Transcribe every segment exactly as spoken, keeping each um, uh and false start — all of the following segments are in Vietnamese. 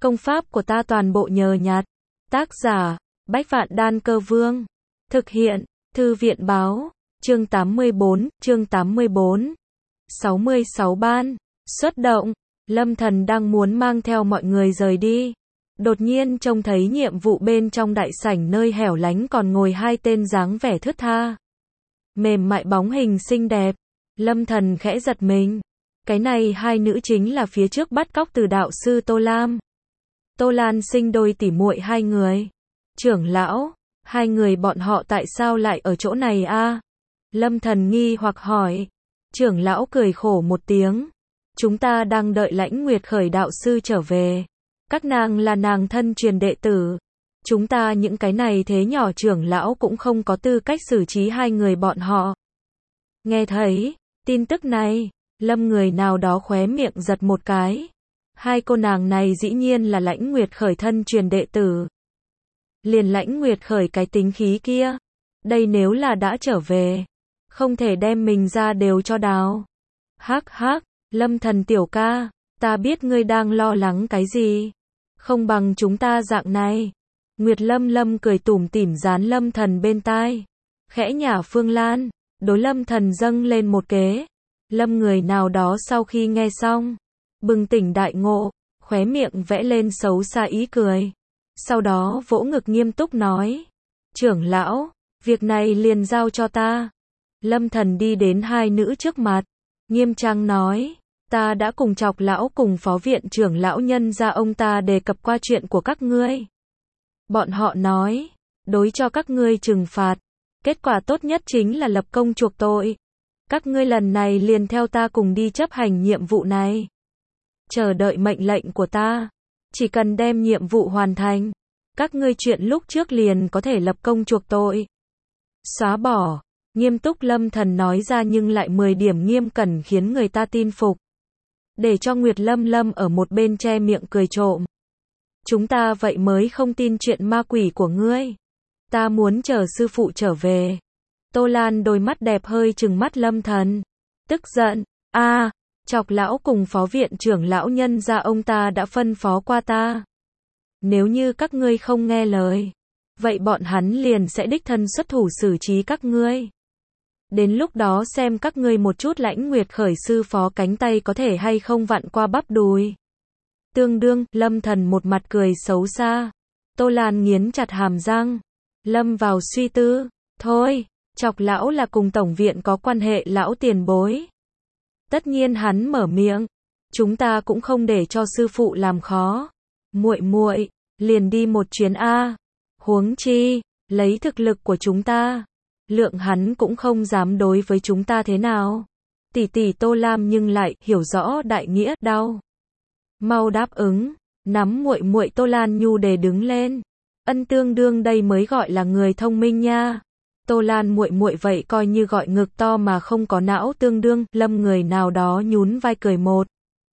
Công pháp của ta toàn bộ nhờ nhặt. Tác giả, Bách Vạn Đan Cơ Vương. Thực hiện, Thư viện báo, chương tám mươi bốn, chương tám mươi bốn. sáu mươi sáu ban, xuất động, Lâm Thần đang muốn mang theo mọi người rời đi. Đột nhiên trông thấy nhiệm vụ bên trong đại sảnh nơi hẻo lánh còn ngồi hai tên dáng vẻ thướt tha. Mềm mại bóng hình xinh đẹp. Lâm Thần khẽ giật mình. Cái này hai nữ chính là phía trước bắt cóc từ đạo sư Tô Lam. Tô Lan sinh đôi tỉ muội hai người. Trưởng lão, hai người bọn họ tại sao lại ở chỗ này a? Lâm Thần nghi hoặc hỏi. Trưởng lão cười khổ một tiếng. Chúng ta đang đợi Lãnh Nguyệt Khởi đạo sư trở về. Các nàng là nàng thân truyền đệ tử. Chúng ta những cái này thế nhỏ trưởng lão cũng không có tư cách xử trí hai người bọn họ. Nghe thấy tin tức này, Lâm người nào đó khóe miệng giật một cái. Hai cô nàng này dĩ nhiên là Lãnh Nguyệt Khởi thân truyền đệ tử. Liền Lãnh Nguyệt Khởi cái tính khí kia. Đây nếu là đã trở về, không thể đem mình ra đều cho đào. Hắc hắc, Lâm Thần tiểu ca, ta biết ngươi đang lo lắng cái gì. Không bằng chúng ta dạng này. Nguyệt Lâm Lâm cười tủm tỉm dán Lâm Thần bên tai. Khẽ nhả Phương Lan, đối Lâm Thần dâng lên một kế. Lâm người nào đó sau khi nghe xong, bừng tỉnh đại ngộ, khóe miệng vẽ lên xấu xa ý cười. Sau đó vỗ ngực nghiêm túc nói. Trưởng lão, việc này liền giao cho ta. Lâm Thần đi đến hai nữ trước mặt, nghiêm trang nói. Ta đã cùng Chọc lão cùng phó viện trưởng lão nhân ra ông ta đề cập qua chuyện của các ngươi. Bọn họ nói, đối cho các ngươi trừng phạt, kết quả tốt nhất chính là lập công chuộc tội. Các ngươi lần này liền theo ta cùng đi chấp hành nhiệm vụ này. Chờ đợi mệnh lệnh của ta. Chỉ cần đem nhiệm vụ hoàn thành, các ngươi chuyện lúc trước liền có thể lập công chuộc tội. Xóa bỏ, nghiêm túc Lâm Thần nói ra nhưng lại mười điểm nghiêm cẩn khiến người ta tin phục. Để cho Nguyệt Lâm Lâm ở một bên che miệng cười trộm. Chúng ta vậy mới không tin chuyện ma quỷ của ngươi. Ta muốn chờ sư phụ trở về. Tô Lan đôi mắt đẹp hơi trừng mắt Lâm Thần. Tức giận, a, à, Chọc lão cùng phó viện trưởng lão nhân ra ông ta đã phân phó qua ta. Nếu như các ngươi không nghe lời, vậy bọn hắn liền sẽ đích thân xuất thủ xử trí các ngươi. Đến lúc đó xem các ngươi một chút Lãnh Nguyệt Khởi sư phó cánh tay có thể hay không vặn qua bắp đùi. Tương đương, Lâm Thần một mặt cười xấu xa. Tô Lan nghiến chặt hàm răng. Lâm vào suy tư. Thôi, Chọc lão là cùng tổng viện có quan hệ lão tiền bối. Tất nhiên hắn mở miệng. Chúng ta cũng không để cho sư phụ làm khó. Muội muội, liền đi một chuyến a. Huống chi, lấy thực lực của chúng ta, lượng hắn cũng không dám đối với chúng ta thế nào. Tỷ tỷ Tô Lam nhưng lại hiểu rõ đại nghĩa đau. Mau đáp ứng, nắm muội muội Tô Lan Nhu để đứng lên. Ân tương đương đây mới gọi là người thông minh nha. Tô Lan muội muội vậy coi như gọi ngực to mà không có não tương đương. Lâm người nào đó nhún vai cười một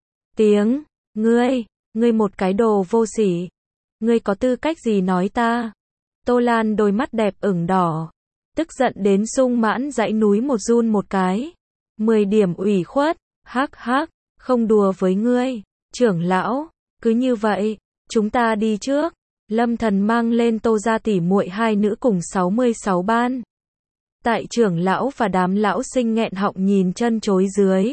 tiếng. Ngươi, ngươi một cái đồ vô sỉ. Ngươi có tư cách gì nói ta? Tô Lan đôi mắt đẹp ửng đỏ. Tức giận đến sung mãn dãy núi một run một cái. Mười điểm ủy khuất. Hắc hắc, không đùa với ngươi. Trưởng lão, cứ như vậy, chúng ta đi trước. Lâm Thần mang lên Tô gia tỷ muội hai nữ cùng sáu mươi sáu ban. Tại trưởng lão và đám lão sinh nghẹn họng nhìn chân chối dưới.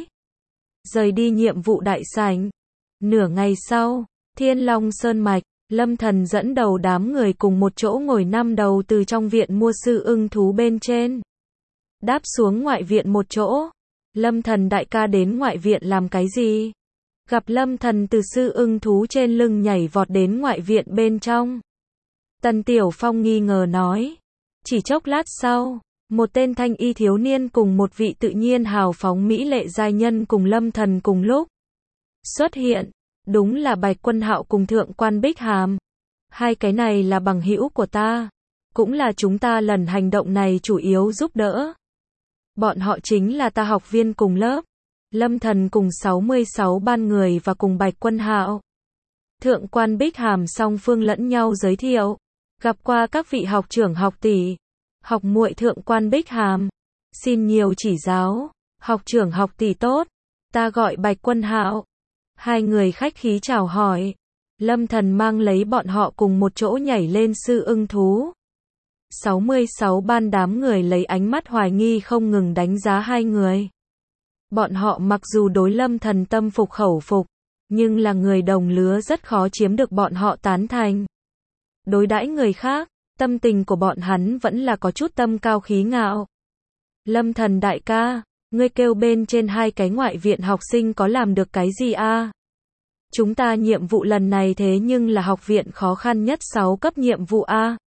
Rời đi nhiệm vụ đại sảnh. Nửa ngày sau, Thiên Long Sơn Mạch, Lâm Thần dẫn đầu đám người cùng một chỗ ngồi năm đầu từ trong viện mua sư ưng thú bên trên. Đáp xuống ngoại viện một chỗ. Lâm Thần đại ca đến ngoại viện làm cái gì? Gặp Lâm Thần từ sư ưng thú trên lưng nhảy vọt đến ngoại viện bên trong. Tần Tiểu Phong nghi ngờ nói. Chỉ chốc lát sau, một tên thanh y thiếu niên cùng một vị tự nhiên hào phóng mỹ lệ giai nhân cùng Lâm Thần cùng lúc xuất hiện. Đúng là Bạch Quân Hạo cùng Thượng quan Bích Hàm. Hai cái này là bằng hữu của ta. Cũng là chúng ta lần hành động này chủ yếu giúp đỡ. Bọn họ chính là ta học viên cùng lớp. Lâm Thần cùng sáu mươi sáu ban người và cùng Bạch Quân Hạo. Thượng quan Bích Hàm song phương lẫn nhau giới thiệu. Gặp qua các vị học trưởng học tỷ. Học muội Thượng quan Bích Hàm. Xin nhiều chỉ giáo. Học trưởng học tỷ tốt. Ta gọi Bạch Quân Hạo. Hai người khách khí chào hỏi. Lâm Thần mang lấy bọn họ cùng một chỗ nhảy lên sư ưng thú. sáu mươi sáu ban đám người lấy ánh mắt hoài nghi không ngừng đánh giá hai người. Bọn họ mặc dù đối Lâm Thần tâm phục khẩu phục, nhưng là người đồng lứa rất khó chiếm được bọn họ tán thành. Đối đãi người khác, tâm tình của bọn hắn vẫn là có chút tâm cao khí ngạo. Lâm Thần đại ca, ngươi kêu bên trên hai cái ngoại viện học sinh có làm được cái gì a? Chúng ta nhiệm vụ lần này thế nhưng là học viện khó khăn nhất sáu cấp nhiệm vụ a.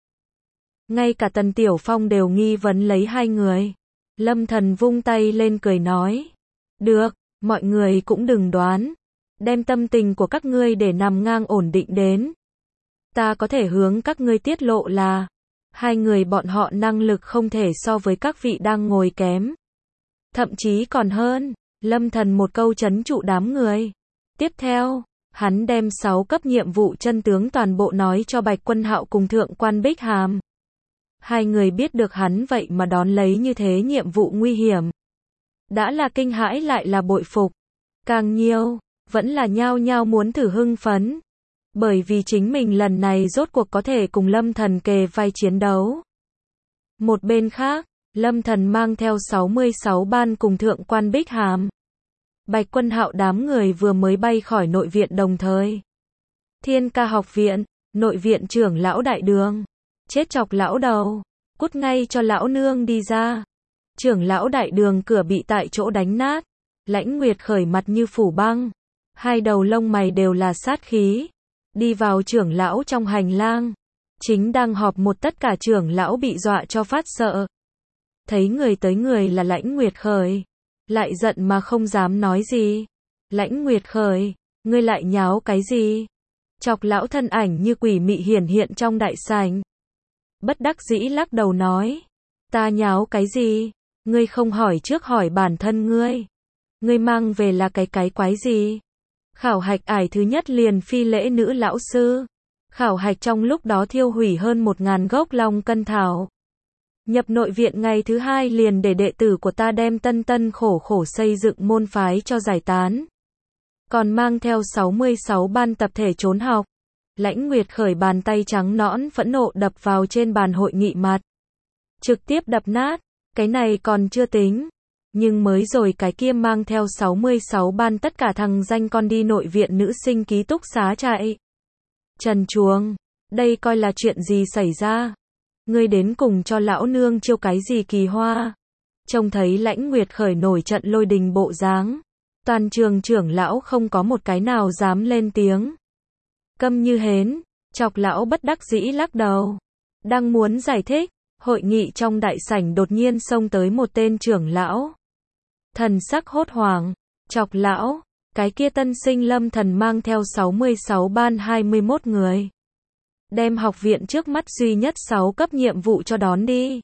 Ngay cả Tần Tiểu Phong đều nghi vấn lấy hai người. Lâm Thần vung tay lên cười nói. Được, mọi người cũng đừng đoán. Đem tâm tình của các ngươi để nằm ngang ổn định đến. Ta có thể hướng các ngươi tiết lộ là hai người bọn họ năng lực không thể so với các vị đang ngồi kém. Thậm chí còn hơn. Lâm Thần một câu trấn trụ đám người. Tiếp theo, hắn đem sáu cấp nhiệm vụ chân tướng toàn bộ nói cho Bạch Quân Hạo cùng Thượng quan Bích Hàm. Hai người biết được hắn vậy mà đón lấy như thế nhiệm vụ nguy hiểm. Đã là kinh hãi lại là bội phục. Càng nhiều, vẫn là nhao nhao muốn thử hưng phấn. Bởi vì chính mình lần này rốt cuộc có thể cùng Lâm Thần kề vai chiến đấu. Một bên khác, Lâm Thần mang theo sáu mươi sáu ban cùng Thượng quan Bích Hàm. Bạch Quân Hạo đám người vừa mới bay khỏi nội viện đồng thời. Thiên Ca học viện, nội viện trưởng lão đại đường. Chết chọc lão đầu, cút ngay cho lão nương đi ra. Trưởng lão đại đường cửa bị tại chỗ đánh nát. Lãnh Nguyệt khởi mặt như phủ băng. Hai đầu lông mày đều là sát khí. Đi vào trưởng lão trong hành lang. Chính đang họp một tất cả trưởng lão bị dọa cho phát sợ. Thấy người tới người là Lãnh Nguyệt khởi. Lại giận mà không dám nói gì. Lãnh Nguyệt khởi, ngươi lại nháo cái gì? Chọc lão thân ảnh như quỷ mị hiển hiện trong đại sảnh. Bất đắc dĩ lắc đầu nói. Ta nháo cái gì? Ngươi không hỏi trước hỏi bản thân ngươi. Ngươi mang về là cái cái quái gì? Khảo hạch ải thứ nhất liền phi lễ nữ lão sư. Khảo hạch trong lúc đó thiêu hủy hơn một ngàn gốc long cân thảo. Nhập nội viện ngày thứ hai liền để đệ tử của ta đem tân tân khổ khổ xây dựng môn phái cho giải tán. Còn mang theo sáu mươi sáu ban tập thể trốn học. Lãnh Nguyệt khởi bàn tay trắng nõn phẫn nộ đập vào trên bàn hội nghị mặt. Trực tiếp đập nát, cái này còn chưa tính. Nhưng mới rồi cái kia mang theo sáu mươi sáu ban tất cả thằng danh con đi nội viện nữ sinh ký túc xá chạy. Trần Chuồng, đây coi là chuyện gì xảy ra? Ngươi đến cùng cho lão nương chiêu cái gì kỳ hoa? Trông thấy Lãnh Nguyệt khởi nổi trận lôi đình bộ dáng. Toàn trường trưởng lão không có một cái nào dám lên tiếng. Câm như hến, chọc lão bất đắc dĩ lắc đầu. Đang muốn giải thích, hội nghị trong đại sảnh đột nhiên xông tới một tên trưởng lão. Thần sắc hốt hoảng, chọc lão, cái kia tân sinh Lâm Thần mang theo sáu mươi sáu ban hai mươi mốt người. Đem học viện trước mắt duy nhất sáu cấp nhiệm vụ cho đón đi.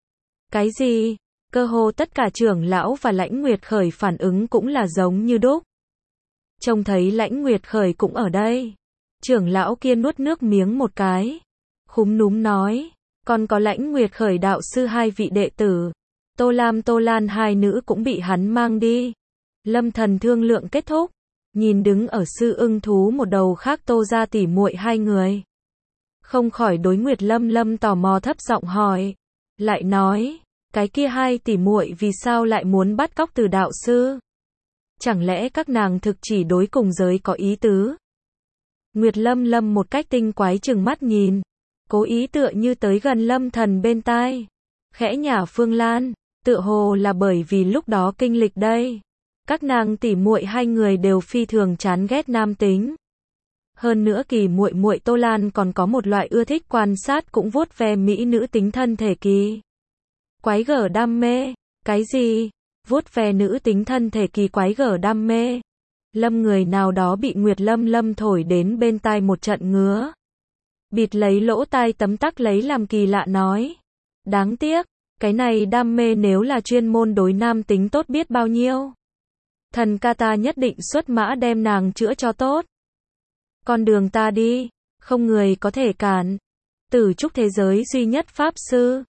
Cái gì? Cơ hồ tất cả trưởng lão và Lãnh Nguyệt khởi phản ứng cũng là giống như đúc. Trông thấy Lãnh Nguyệt khởi cũng ở đây. Trưởng lão kia nuốt nước miếng một cái. Khúm núm nói. Còn có Lãnh Nguyệt khởi đạo sư hai vị đệ tử. Tô Lam Tô Lan hai nữ cũng bị hắn mang đi. Lâm Thần thương lượng kết thúc. Nhìn đứng ở sư ưng thú một đầu khác Tô gia tỉ muội hai người. Không khỏi đối Nguyệt Lâm Lâm tò mò thấp giọng hỏi. Lại nói. Cái kia hai tỉ muội vì sao lại muốn bắt cóc từ đạo sư? Chẳng lẽ các nàng thực chỉ đối cùng giới có ý tứ? Nguyệt Lâm Lâm một cách tinh quái chừng mắt nhìn. Cố ý tựa như tới gần Lâm Thần bên tai. Khẽ nhả Phương Lan. Tựa hồ là bởi vì lúc đó kinh lịch đây. Các nàng tỉ muội hai người đều phi thường chán ghét nam tính. Hơn nữa kỳ muội muội Tô Lan còn có một loại ưa thích quan sát cũng vuốt ve mỹ nữ tính thân thể kỳ. Quái gở đam mê. Cái gì? Vuốt ve nữ tính thân thể kỳ quái gở đam mê. Lâm người nào đó bị Nguyệt Lâm Lâm thổi đến bên tai một trận ngứa. Bịt lấy lỗ tai tấm tắc lấy làm kỳ lạ nói. Đáng tiếc, cái này đam mê nếu là chuyên môn đối nam tính tốt biết bao nhiêu. Thần ca ta nhất định xuất mã đem nàng chữa cho tốt. Con đường ta đi, không người có thể cản. Tử trúc thế giới duy nhất pháp sư.